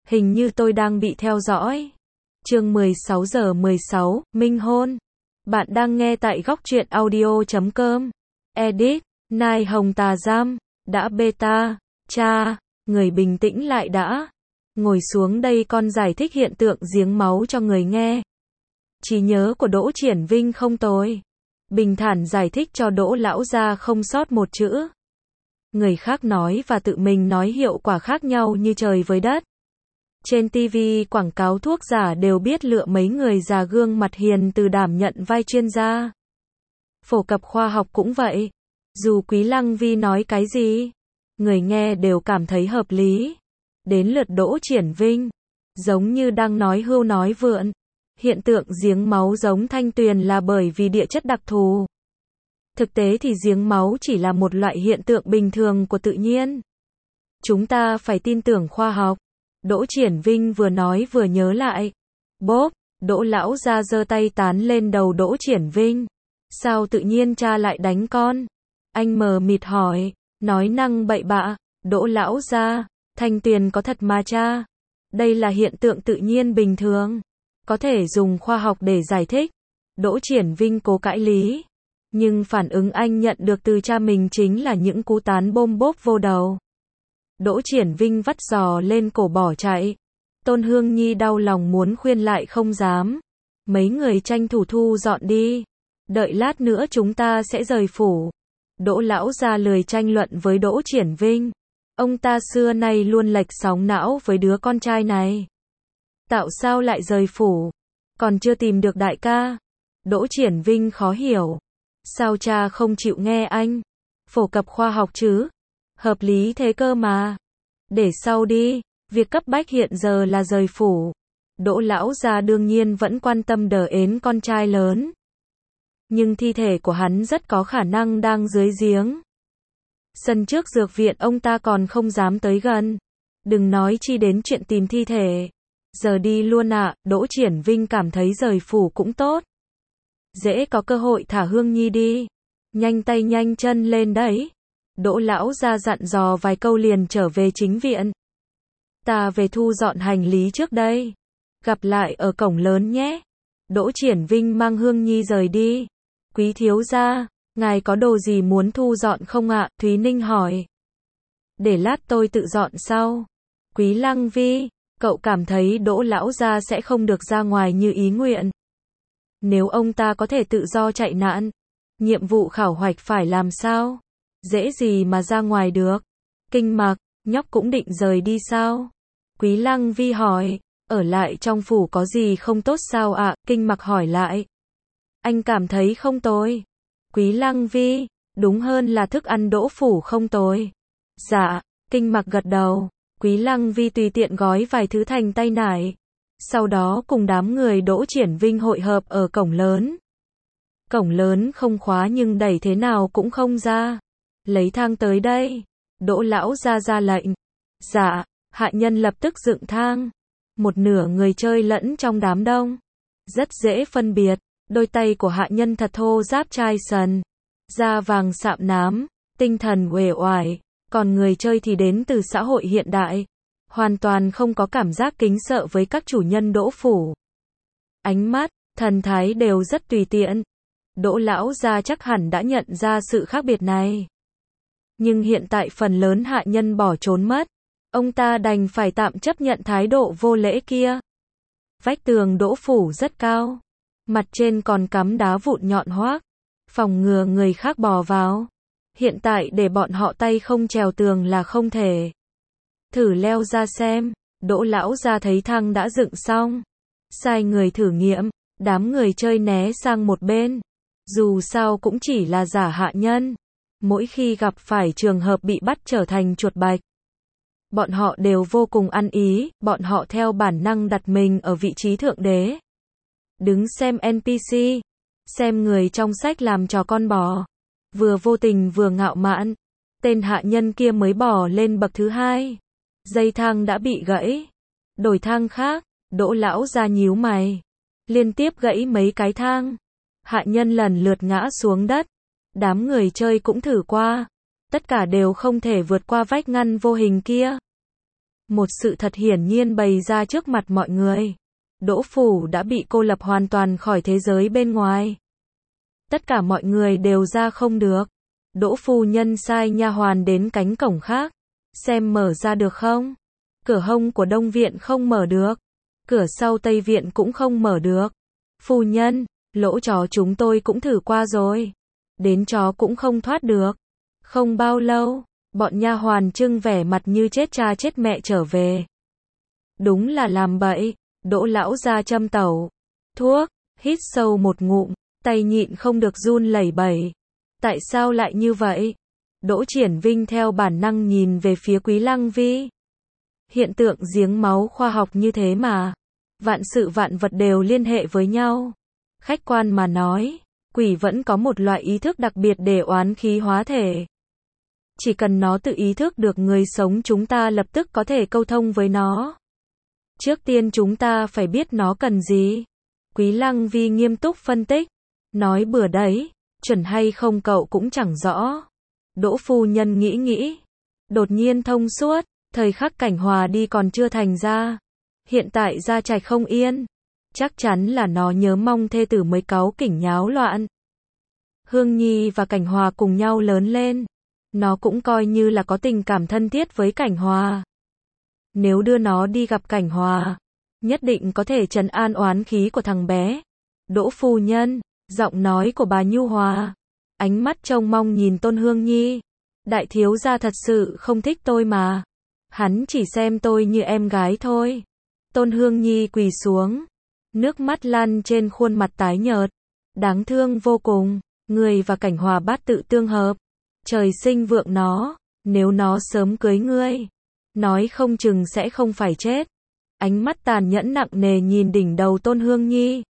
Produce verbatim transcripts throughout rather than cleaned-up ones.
Hình như tôi đang bị theo dõi. Chương mười sáu giờ mười sáu, minh hôn. Bạn đang nghe tại góc truyện audio chấm com. Edit, Nai Hồng Tà Giam, đã beta, cha, người bình tĩnh lại đã. Ngồi xuống đây con giải thích hiện tượng giếng máu cho người nghe. Trí nhớ của Đỗ Triển Vinh không tồi. Bình thản giải thích cho Đỗ lão gia không sót một chữ. Người khác nói và tự mình nói hiệu quả khác nhau như trời với đất. Trên ti vi quảng cáo thuốc giả đều biết lựa mấy người già gương mặt hiền từ đảm nhận vai chuyên gia. Phổ cập khoa học cũng vậy. Dù Quý Lăng Vi nói cái gì, người nghe đều cảm thấy hợp lý. Đến lượt Đỗ Triển Vinh, giống như đang nói hưu nói vượn. Hiện tượng giếng máu giống thanh tuyền là bởi vì địa chất đặc thù. Thực tế thì giếng máu chỉ là một loại hiện tượng bình thường của tự nhiên. Chúng ta phải tin tưởng khoa học. Đỗ Triển Vinh vừa nói vừa nhớ lại. Bốp, Đỗ lão gia giơ tay tán lên đầu Đỗ Triển Vinh. Sao tự nhiên cha lại đánh con? Anh mờ mịt hỏi, nói năng bậy bạ. Đỗ lão gia, thanh tuyền có thật mà cha. Đây là hiện tượng tự nhiên bình thường. Có thể dùng khoa học để giải thích. Đỗ Triển Vinh cố cãi lý. Nhưng phản ứng anh nhận được từ cha mình chính là những cú tán bôm bốp vô đầu. Đỗ Triển Vinh vắt giò lên cổ bỏ chạy. Tôn Hương Nhi đau lòng muốn khuyên lại không dám. Mấy người tranh thủ thu dọn đi. Đợi lát nữa chúng ta sẽ rời phủ. Đỗ lão gia lười tranh luận với Đỗ Triển Vinh. Ông ta xưa nay luôn lệch sóng não với đứa con trai này. Tạo sao lại rời phủ? Còn chưa tìm được đại ca. Đỗ Triển Vinh khó hiểu. Sao cha không chịu nghe anh? Phổ cập khoa học chứ? Hợp lý thế cơ mà. Để sau đi, việc cấp bách hiện giờ là rời phủ. Đỗ lão gia đương nhiên vẫn quan tâm đờ ến con trai lớn. Nhưng thi thể của hắn rất có khả năng đang dưới giếng. Sân trước dược viện ông ta còn không dám tới gần. Đừng nói chi đến chuyện tìm thi thể. Giờ đi luôn ạ, à, Đỗ Triển Vinh cảm thấy rời phủ cũng tốt. Dễ có cơ hội thả Hương Nhi đi. Nhanh tay nhanh chân lên đấy. Đỗ lão gia dặn dò vài câu liền trở về chính viện. Ta về thu dọn hành lý trước đây. Gặp lại ở cổng lớn nhé. Đỗ Triển Vinh mang Hương Nhi rời đi. Quý thiếu gia, ngài có đồ gì muốn thu dọn không ạ? Thúy Ninh hỏi. Để lát tôi tự dọn sau. Quý Lăng Vi, cậu cảm thấy Đỗ lão gia sẽ không được ra ngoài như ý nguyện. Nếu ông ta có thể tự do chạy nạn, nhiệm vụ khảo hoạch phải làm sao? Dễ gì mà ra ngoài được. Kinh Mặc, nhóc cũng định rời đi sao? Quý Lăng Vi hỏi, ở lại trong phủ có gì không tốt sao ạ? À? Kinh Mặc hỏi lại. Anh cảm thấy không tồi. Quý Lăng Vi, đúng hơn là thức ăn Đỗ phủ không tồi. Dạ, Kinh Mặc gật đầu. Quý Lăng Vi tùy tiện gói vài thứ thành tay nải. Sau đó cùng đám người Đỗ Triển Vinh hội hợp ở cổng lớn. Cổng lớn không khóa nhưng đẩy thế nào cũng không ra. Lấy thang tới đây. Đỗ lão ra ra lệnh. Dạ, hạ nhân lập tức dựng thang. Một nửa người chơi lẫn trong đám đông. Rất dễ phân biệt. Đôi tay của hạ nhân thật thô ráp chai sần. Da vàng sạm nám. Tinh thần uể oải. Còn người chơi thì đến từ xã hội hiện đại. Hoàn toàn không có cảm giác kính sợ với các chủ nhân Đỗ phủ. Ánh mắt, thần thái đều rất tùy tiện. Đỗ lão gia chắc hẳn đã nhận ra sự khác biệt này. Nhưng hiện tại phần lớn hạ nhân bỏ trốn mất. Ông ta đành phải tạm chấp nhận thái độ vô lễ kia. Vách tường Đỗ phủ rất cao. Mặt trên còn cắm đá vụn nhọn hoác. Phòng ngừa người khác bò vào. Hiện tại để bọn họ tay không trèo tường là không thể. Thử leo ra xem. Đỗ lão gia thấy thang đã dựng xong. Sai người thử nghiệm. Đám người chơi né sang một bên. Dù sao cũng chỉ là giả hạ nhân. Mỗi khi gặp phải trường hợp bị bắt trở thành chuột bạch, bọn họ đều vô cùng ăn ý. Bọn họ theo bản năng đặt mình ở vị trí thượng đế. Đứng xem en pê xê. Xem người trong sách làm trò con bò. Vừa vô tình vừa ngạo mạn. Tên hạ nhân kia mới bỏ lên bậc thứ hai. Dây thang đã bị gãy. Đổi thang khác. Đỗ lão ra nhíu mày. Liên tiếp gãy mấy cái thang. Hạ nhân lần lượt ngã xuống đất. Đám người chơi cũng thử qua. Tất cả đều không thể vượt qua vách ngăn vô hình kia. Một sự thật hiển nhiên bày ra trước mặt mọi người. Đỗ Phủ đã bị cô lập hoàn toàn khỏi thế giới bên ngoài. Tất cả mọi người đều ra không được. Đỗ phu nhân sai nha hoàn đến cánh cổng khác, xem mở ra được không. Cửa hông của đông viện không mở được. Cửa sau tây viện cũng không mở được. Phu nhân, lỗ chó chúng tôi cũng thử qua rồi. Đến chó cũng không thoát được. Không bao lâu, bọn nha hoàn trưng vẻ mặt như chết cha chết mẹ trở về. Đúng là làm bậy. Đỗ lão ra châm tẩu thuốc, hít sâu một ngụm, tay nhịn không được run lẩy bẩy. Tại sao lại như vậy? Đỗ Triển Vinh theo bản năng nhìn về phía Quý Lăng Vi. Hiện tượng giếng máu khoa học như thế mà. Vạn sự vạn vật đều liên hệ với nhau. Khách quan mà nói, quỷ vẫn có một loại ý thức đặc biệt để oán khí hóa thể. Chỉ cần nó tự ý thức được người sống chúng ta lập tức có thể câu thông với nó. Trước tiên chúng ta phải biết nó cần gì. Quý Lăng Vi nghiêm túc phân tích. Nói bừa đấy, chuẩn hay không cậu cũng chẳng rõ. Đỗ phu nhân nghĩ nghĩ. Đột nhiên thông suốt, thời khắc Cảnh Hòa đi còn chưa thành ra. Hiện tại gia trạch không yên. Chắc chắn là nó nhớ mong thê tử mới cáu kỉnh nháo loạn. Hương Nhi và Cảnh Hòa cùng nhau lớn lên. Nó cũng coi như là có tình cảm thân thiết với Cảnh Hòa. Nếu đưa nó đi gặp Cảnh Hòa, nhất định có thể trấn an oán khí của thằng bé. Đỗ phu nhân, giọng nói của bà nhu hòa, ánh mắt trông mong nhìn Tôn Hương Nhi. Đại thiếu gia thật sự không thích tôi mà. Hắn chỉ xem tôi như em gái thôi. Tôn Hương Nhi quỳ xuống, nước mắt lăn trên khuôn mặt tái nhợt. Đáng thương vô cùng, người và Cảnh Hòa bát tự tương hợp. Trời sinh vượng nó, nếu nó sớm cưới ngươi, nói không chừng sẽ không phải chết. Ánh mắt tàn nhẫn nặng nề nhìn đỉnh đầu Tôn Hương Nhi.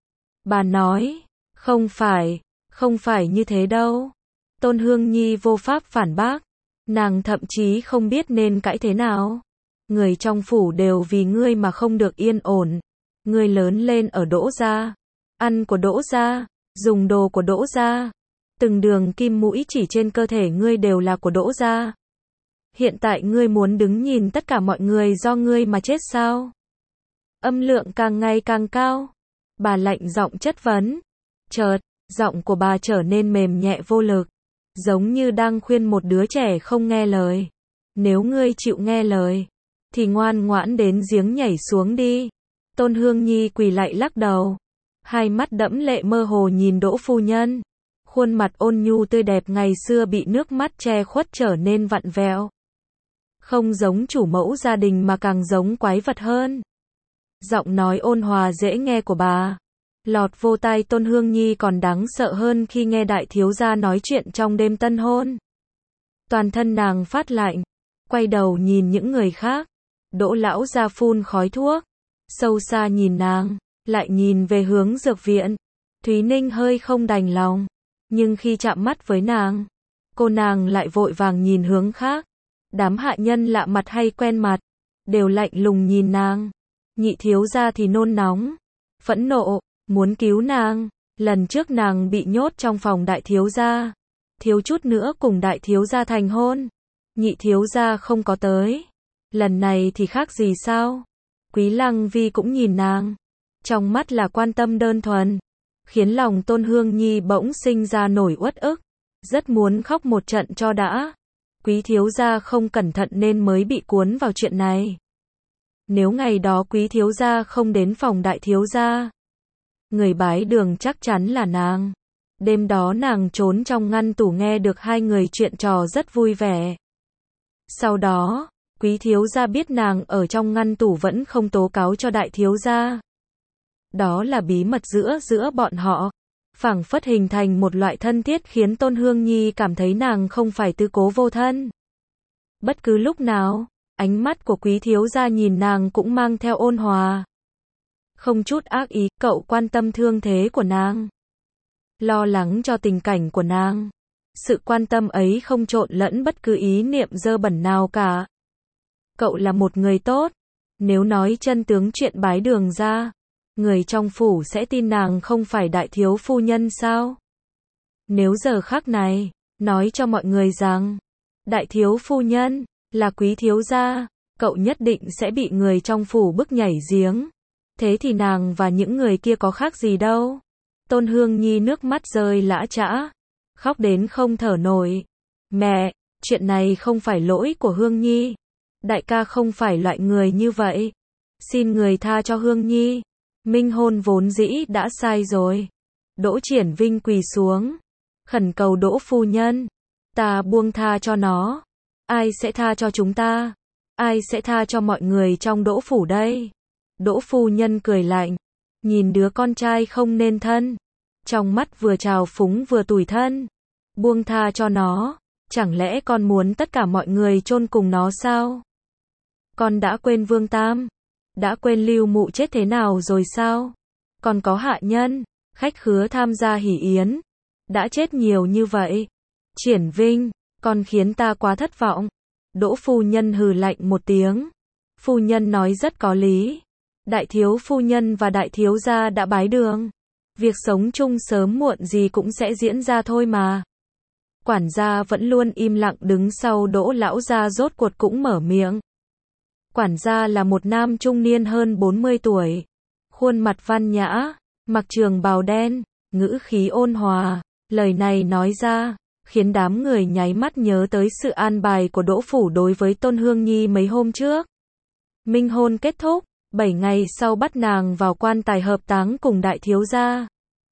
Bà nói, không phải, không phải như thế đâu. Tôn Hương Nhi vô pháp phản bác. Nàng thậm chí không biết nên cãi thế nào. Người trong phủ đều vì ngươi mà không được yên ổn. Ngươi lớn lên ở Đỗ gia, ăn của Đỗ gia, dùng đồ của Đỗ gia. Từng đường kim mũi chỉ trên cơ thể ngươi đều là của Đỗ gia. Hiện tại ngươi muốn đứng nhìn tất cả mọi người do ngươi mà chết sao? Âm lượng càng ngày càng cao. Bà lạnh giọng chất vấn. Chợt, giọng của bà trở nên mềm nhẹ vô lực. Giống như đang khuyên một đứa trẻ không nghe lời. Nếu ngươi chịu nghe lời, thì ngoan ngoãn đến giếng nhảy xuống đi. Tôn Hương Nhi quỳ lại lắc đầu. Hai mắt đẫm lệ mơ hồ nhìn Đỗ phu nhân. Khuôn mặt ôn nhu tươi đẹp ngày xưa bị nước mắt che khuất trở nên vặn vẹo. Không giống chủ mẫu gia đình mà càng giống quái vật hơn. Giọng nói ôn hòa dễ nghe của bà lọt vô tai Tôn Hương Nhi còn đáng sợ hơn khi nghe đại thiếu gia nói chuyện trong đêm tân hôn. Toàn thân nàng phát lạnh, quay đầu nhìn những người khác. Đỗ lão gia phun khói thuốc, sâu xa nhìn nàng, lại nhìn về hướng dược viện. Thúy Ninh hơi không đành lòng, nhưng khi chạm mắt với nàng, cô nàng lại vội vàng nhìn hướng khác. Đám hạ nhân lạ mặt hay quen mặt, đều lạnh lùng nhìn nàng. Nhị thiếu gia thì nôn nóng, phẫn nộ, muốn cứu nàng. Lần trước nàng bị nhốt trong phòng đại thiếu gia, thiếu chút nữa cùng đại thiếu gia thành hôn. Nhị thiếu gia không có tới. Lần này thì khác gì sao? Quý Lăng Vi cũng nhìn nàng, trong mắt là quan tâm đơn thuần, khiến lòng Tôn Hương Nhi bỗng sinh ra nổi uất ức, rất muốn khóc một trận cho đã. Quý thiếu gia không cẩn thận nên mới bị cuốn vào chuyện này. Nếu ngày đó quý thiếu gia không đến phòng đại thiếu gia, người bái đường chắc chắn là nàng. Đêm đó nàng trốn trong ngăn tủ nghe được hai người chuyện trò rất vui vẻ. Sau đó, quý thiếu gia biết nàng ở trong ngăn tủ vẫn không tố cáo cho đại thiếu gia. Đó là bí mật giữa giữa bọn họ, phảng phất hình thành một loại thân thiết khiến Tôn Hương Nhi cảm thấy nàng không phải tư cố vô thân. Bất cứ lúc nào, ánh mắt của quý thiếu gia nhìn nàng cũng mang theo ôn hòa. Không chút ác ý, cậu quan tâm thương thế của nàng, lo lắng cho tình cảnh của nàng. Sự quan tâm ấy không trộn lẫn bất cứ ý niệm dơ bẩn nào cả. Cậu là một người tốt. Nếu nói chân tướng chuyện bái đường ra, người trong phủ sẽ tin nàng không phải đại thiếu phu nhân sao? Nếu giờ khắc này, nói cho mọi người rằng, đại thiếu phu nhân, là quý thiếu gia, cậu nhất định sẽ bị người trong phủ bức nhảy giếng. Thế thì nàng và những người kia có khác gì đâu. Tôn Hương Nhi nước mắt rơi lã chã, khóc đến không thở nổi. Mẹ, chuyện này không phải lỗi của Hương Nhi. Đại ca không phải loại người như vậy. Xin người tha cho Hương Nhi. Minh hôn vốn dĩ đã sai rồi. Đỗ Triển Vinh quỳ xuống, khẩn cầu Đỗ phu nhân, ta buông tha cho nó. Ai sẽ tha cho chúng ta? Ai sẽ tha cho mọi người trong Đỗ phủ đây? Đỗ phu nhân cười lạnh, nhìn đứa con trai không nên thân, trong mắt vừa trào phúng vừa tủi thân. Buông tha cho nó, chẳng lẽ con muốn tất cả mọi người chôn cùng nó sao? Con đã quên Vương Tam, đã quên Lưu Mụ chết thế nào rồi sao? Còn có hạ nhân, khách khứa tham gia hỷ yến, đã chết nhiều như vậy. Triển Vinh, con khiến ta quá thất vọng. Đỗ phu nhân hừ lạnh một tiếng. Phu nhân nói rất có lý. Đại thiếu phu nhân và đại thiếu gia đã bái đường. Việc sống chung sớm muộn gì cũng sẽ diễn ra thôi mà. Quản gia vẫn luôn im lặng đứng sau Đỗ lão gia rốt cuộc cũng mở miệng. Quản gia là một nam trung niên hơn bốn mươi tuổi. Khuôn mặt văn nhã, mặc trường bào đen, ngữ khí ôn hòa. Lời này nói ra, khiến đám người nháy mắt nhớ tới sự an bài của Đỗ phủ đối với Tôn Hương Nhi mấy hôm trước. Minh hôn kết thúc, bảy ngày sau bắt nàng vào quan tài hợp táng cùng đại thiếu gia.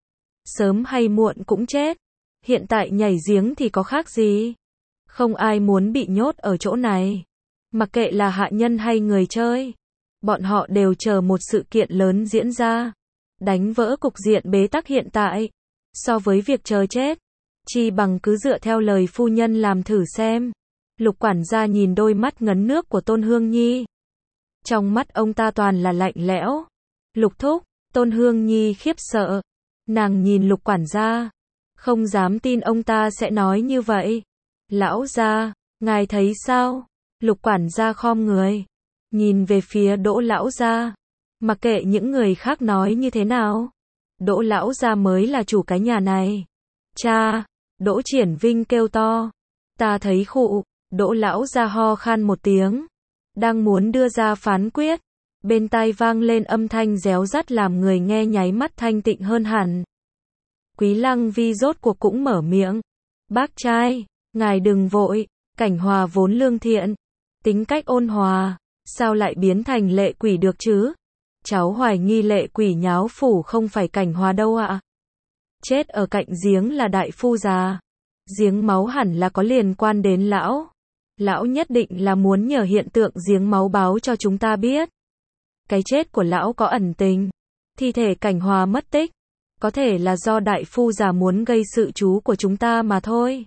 Sớm hay muộn cũng chết. Hiện tại nhảy giếng thì có khác gì? Không ai muốn bị nhốt ở chỗ này. Mặc kệ là hạ nhân hay người chơi, bọn họ đều chờ một sự kiện lớn diễn ra, đánh vỡ cục diện bế tắc hiện tại. So với việc chờ chết, chi bằng cứ dựa theo lời phu nhân làm thử xem. Lục quản gia nhìn đôi mắt ngấn nước của Tôn Hương Nhi. Trong mắt ông ta toàn là lạnh lẽo. Lục thúc, Tôn Hương Nhi khiếp sợ. Nàng nhìn Lục quản gia, không dám tin ông ta sẽ nói như vậy. Lão gia, ngài thấy sao? Lục quản gia khom người, nhìn về phía Đỗ lão gia. Mặc kệ những người khác nói như thế nào, Đỗ lão gia mới là chủ cái nhà này. Cha, Đỗ Triển Vinh kêu to. Ta thấy khụ. Đỗ lão gia ho khan một tiếng, đang muốn đưa ra phán quyết, bên tai vang lên âm thanh réo rắt làm người nghe nháy mắt thanh tịnh hơn hẳn. Quý Lăng Vi rốt cuộc cũng mở miệng. Bác trai, ngài đừng vội. Cảnh Hòa vốn lương thiện, tính cách ôn hòa, sao lại biến thành lệ quỷ được chứ? Cháu hoài nghi lệ quỷ nháo phủ không phải Cảnh Hòa đâu ạ. Chết ở cạnh giếng là đại phu già. Giếng máu hẳn là có liên quan đến lão. Lão nhất định là muốn nhờ hiện tượng giếng máu báo cho chúng ta biết. Cái chết của lão có ẩn tình. Thi thể Cảnh Hòa mất tích, có thể là do đại phu già muốn gây sự chú của chúng ta mà thôi.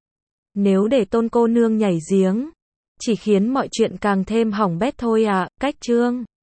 Nếu để Tôn cô nương nhảy giếng, chỉ khiến mọi chuyện càng thêm hỏng bét thôi à. Cách chương